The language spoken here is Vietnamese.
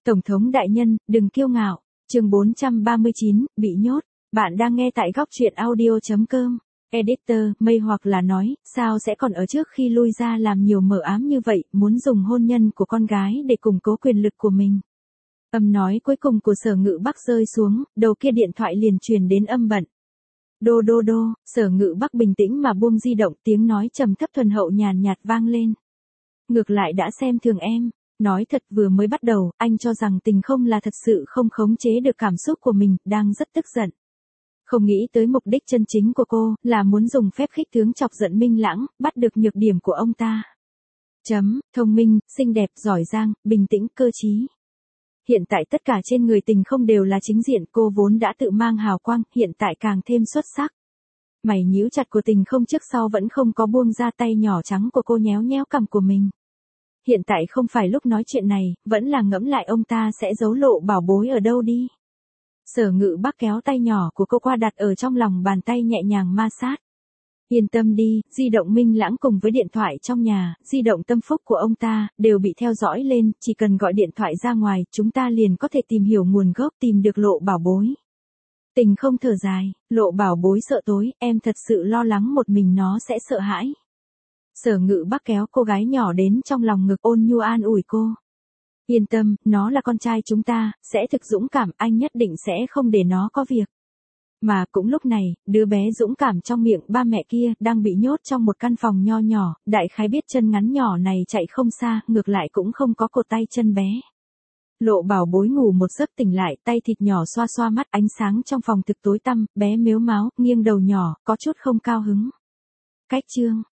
Tổng thống đại nhân, đừng kiêu ngạo. Chương 439, bị nhốt. Bạn đang nghe tại góc truyện audio.com. Editor, mây hoặc là nói, sao sẽ còn ở trước khi lui ra làm nhiều mờ ám như vậy, muốn dùng hôn nhân của con gái để củng cố quyền lực của mình. Âm nói cuối cùng của Sở Ngự Bắc rơi xuống, đầu kia điện thoại liền truyền đến âm bận. Đô đô đô, Sở Ngự Bắc bình tĩnh mà buông di động, tiếng nói trầm thấp thuần hậu nhàn nhạt vang lên. Ngược lại đã xem thường em. Nói thật, vừa mới bắt đầu, anh cho rằng tình không là thật sự không khống chế được cảm xúc của mình, đang rất tức giận. Không nghĩ tới mục đích chân chính của cô, là muốn dùng phép khích tướng chọc giận Minh Lãng, bắt được nhược điểm của ông ta. Thông minh, xinh đẹp, giỏi giang, bình tĩnh, cơ trí. Hiện tại tất cả trên người tình không đều là chính diện, cô vốn đã tự mang hào quang, hiện tại càng thêm xuất sắc. Mày nhíu chặt của tình không trước sau vẫn không có buông ra, tay nhỏ trắng của cô nhéo nhéo cằm của mình. Hiện tại không phải lúc nói chuyện này, vẫn là ngẫm lại ông ta sẽ giấu lộ bảo bối ở đâu đi. Sở Ngự Bắc kéo tay nhỏ của cô qua đặt ở trong lòng bàn tay, nhẹ nhàng ma sát. Yên tâm đi, di động Minh Lãng cùng với điện thoại trong nhà, di động Tâm Phúc của ông ta, đều bị theo dõi lên, chỉ cần gọi điện thoại ra ngoài, chúng ta liền có thể tìm hiểu nguồn gốc, tìm được lộ bảo bối. Tình không thở dài, lộ bảo bối sợ tối, em thật sự lo lắng một mình nó sẽ sợ hãi. Sở Ngự Bắc kéo cô gái nhỏ đến trong lòng ngực, ôn nhu an ủi cô. Yên tâm, nó là con trai chúng ta, sẽ thực dũng cảm, anh nhất định sẽ không để nó có việc. Mà cũng lúc này, đứa bé dũng cảm trong miệng ba mẹ kia, đang bị nhốt trong một căn phòng nho nhỏ, đại khái biết chân ngắn nhỏ này chạy không xa, ngược lại cũng không có cột tay chân bé. Lộ bảo bối ngủ một giấc tỉnh lại, tay thịt nhỏ xoa xoa mắt, ánh sáng trong phòng thực tối tăm, bé mếu máo, nghiêng đầu nhỏ, có chút không cao hứng. Cách chương.